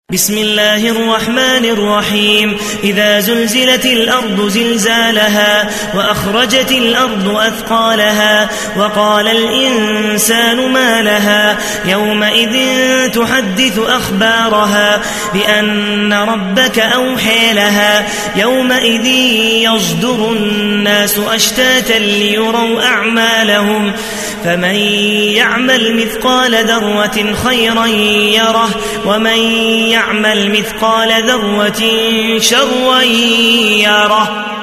بسم الله الرحمن الرحيم إذا زلزلت الأرض زلزالها وأخرجت الأرض أثقالها وقال الإنسان ما لها يومئذ تحدث أخبارها بأن ربك أوحى لها يومئذ يصدر الناس أشتاتا ليروا أعمالهم فمن يعمل مثقال ذرة خيرا يره ومن يعمل مثقال ذرة شرا يره.